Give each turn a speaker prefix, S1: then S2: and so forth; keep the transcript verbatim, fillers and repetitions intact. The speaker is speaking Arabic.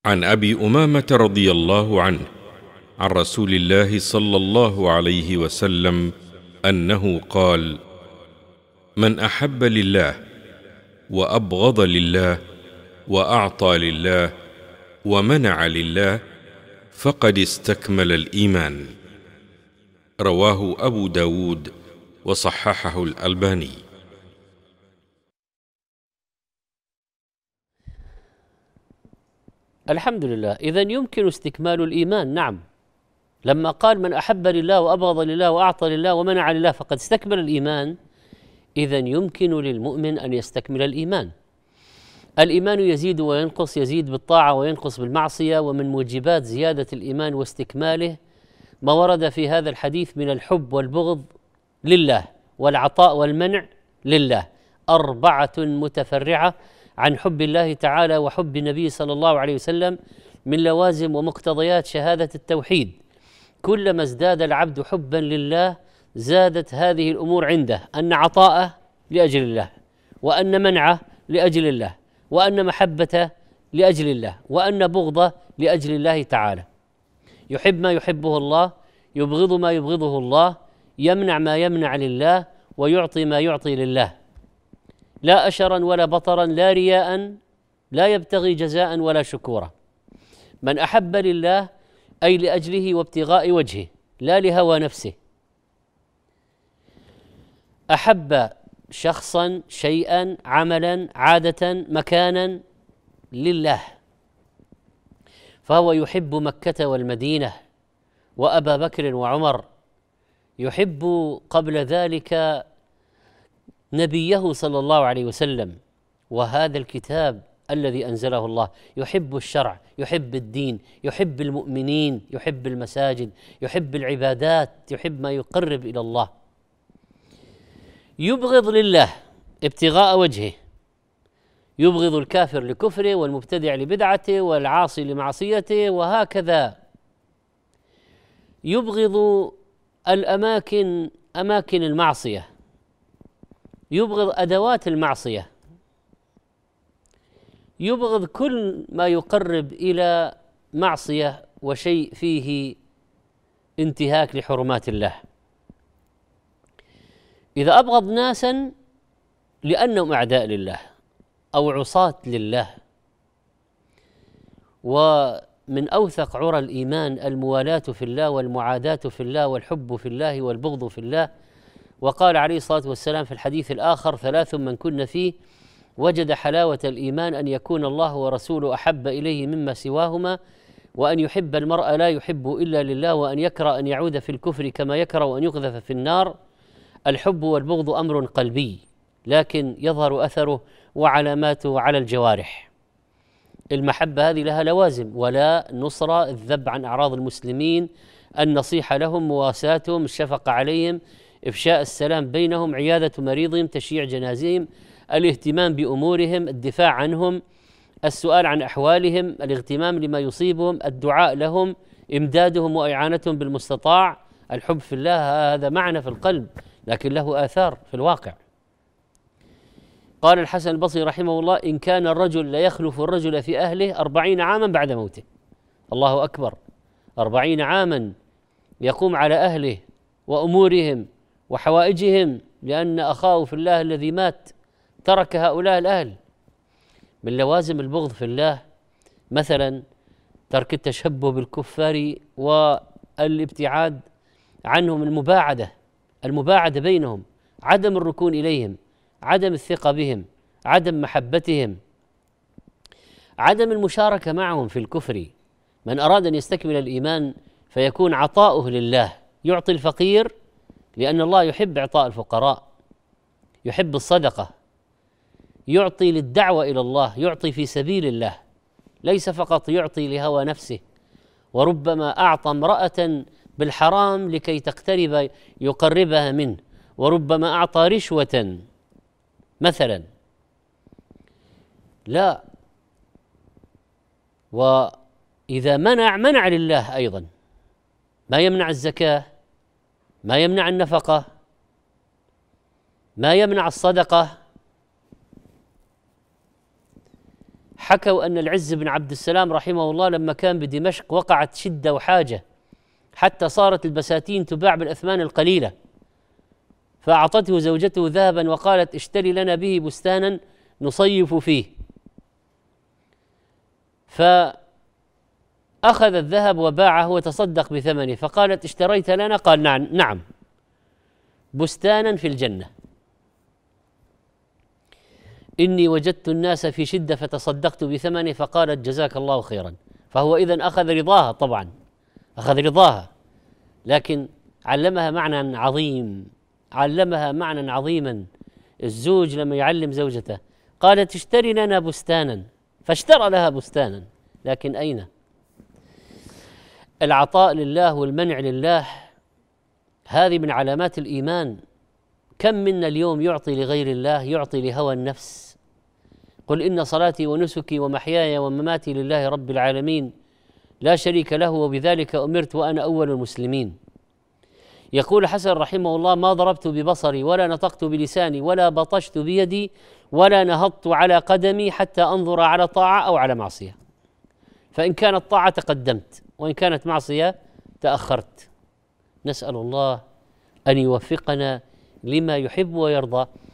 S1: عن ابي امامه رضي الله عنه عن رسول الله صلى الله عليه وسلم انه قال: من احب لله وابغض لله واعطى لله ومنع لله فقد استكمل الايمان. رواه ابو داود وصححه الالباني.
S2: الحمد لله. إذن يمكن استكمال الإيمان، نعم. لما قال من أحب لله وأبغض لله وأعطى لله ومنع لله فقد استكمل الإيمان، إذن يمكن للمؤمن أن يستكمل الإيمان. الإيمان يزيد وينقص، يزيد بالطاعة وينقص بالمعصية، ومن موجبات زيادة الإيمان واستكماله ما ورد في هذا الحديث من الحب والبغض لله والعطاء والمنع لله، أربعة متفرعة عن حب الله تعالى وحب النبي صلى الله عليه وسلم، من لوازم ومقتضيات شهادة التوحيد. كلما ازداد العبد حبا لله زادت هذه الأمور عنده، أن عطاءه لأجل الله، وأن منعه لأجل الله، وأن محبته لأجل الله، وأن بغضه لأجل الله تعالى. يحب ما يحبه الله، يبغض ما يبغضه الله، يمنع ما يمنع لله، ويعطي ما يعطي لله، لا أشرا ولا بطرا، لا رياء، لا يبتغي جزاء ولا شكورا. من أحب لله أي لأجله وابتغاء وجهه، لا لهوى نفسه. أحب شخصا، شيئا، عملا، عادة، مكانا لله، فهو يحب مكة والمدينة وأبا بكر وعمر، يحب قبل ذلك نبيه صلى الله عليه وسلم وهذا الكتاب الذي أنزله الله، يحب الشرع، يحب الدين، يحب المؤمنين، يحب المساجد، يحب العبادات، يحب ما يقرب إلى الله. يبغض لله ابتغاء وجهه، يبغض الكافر لكفره والمبتدع لبدعته والعاصي لمعصيته، وهكذا. يبغض الأماكن، أماكن المعصية، يبغض أدوات المعصية، يبغض كل ما يقرب إلى معصية وشيء فيه انتهاك لحرمات الله. إذا أبغض ناسا لأنهم أعداء لله أو عصاة لله، ومن أوثق عرى الإيمان الموالاة في الله والمعاداة في الله والحب في الله والبغض في الله. وقال عليه الصلاة والسلام في الحديث الآخر: ثلاث من كن فيه وجد حلاوة الإيمان، أن يكون الله ورسوله أحب إليه مما سواهما، وأن يحب المرء لا يحب إلا لله، وأن يكره أن يعود في الكفر كما يكره أن يقذف في النار. الحب والبغض أمر قلبي، لكن يظهر أثره وعلاماته على الجوارح. المحبة هذه لها لوازم: ولا نصرة، الذب عن أعراض المسلمين، النصيحة لهم، مواساتهم، الشفقة عليهم، إفشاء السلام بينهم، عيادة مريضهم، تشييع جنازهم، الاهتمام بأمورهم، الدفاع عنهم، السؤال عن أحوالهم، الاغتمام لما يصيبهم، الدعاء لهم، إمدادهم وإعانتهم بالمستطاع. الحب في الله هذا معنى في القلب، لكن له آثار في الواقع. قال الحسن البصري رحمه الله: إن كان الرجل ليخلف الرجل في أهله أربعين عاما بعد موته. الله أكبر، أربعين عاما يقوم على أهله وأمورهم وحوائجهم، لأن أخاه في الله الذي مات ترك هؤلاء الأهل. من لوازم البغض في الله مثلا ترك التشبه بالكفار والابتعاد عنهم، المباعدة المباعدة بينهم، عدم الركون إليهم، عدم الثقة بهم، عدم محبتهم، عدم المشاركة معهم في الكفر. من أراد أن يستكمل الإيمان فيكون عطاؤه لله، يعطي الفقير لأن الله يحب إعطاء الفقراء، يحب الصدقة، يعطي للدعوة إلى الله، يعطي في سبيل الله، ليس فقط يعطي لهوى نفسه. وربما أعطى امرأة بالحرام لكي تقترب يقربها منه، وربما أعطى رشوة مثلا. لا، وإذا منع منع لله أيضا، ما يمنع الزكاة، ما يمنع النفقة، ما يمنع الصدقة، حكوا أن العز بن عبد السلام رحمه الله لما كان بدمشق وقعت شدة وحاجة حتى صارت البساتين تباع بالأثمان القليلة، فأعطته زوجته ذهبا وقالت اشتري لنا به بستانا نصيف فيه، فأخذ الذهب وباعه وتصدق بثمنه، فقالت اشتريت لنا؟ قال نعم نعم بستانا في الجنة، إني وجدت الناس في شدة فتصدقت بثمنه، فقالت جزاك الله خيرا. فهو إذن أخذ رضاها، طبعا أخذ رضاها، لكن علمها معنى عظيم، علمها معنى عظيما. الزوج لما يعلم زوجته قالت اشتري لنا بستانا، فاشترى لها بستانا، لكن أين؟ العطاء لله والمنع لله هذه من علامات الإيمان. كم منا اليوم يعطي لغير الله، يعطي لهوى النفس؟ قل إن صلاتي ونسكي ومحياي ومماتي لله رب العالمين لا شريك له وبذلك أمرت وأنا أول المسلمين. يقول حسن رحمه الله ما ضربت ببصري ولا نطقت بلساني ولا بطشت بيدي ولا نهضت على قدمي حتى أنظر على طاعة أو على معصية، فإن كانت طاعة تقدمت وإن كانت معصية تأخرت. نسأل الله أن يوفقنا لما يحب ويرضى.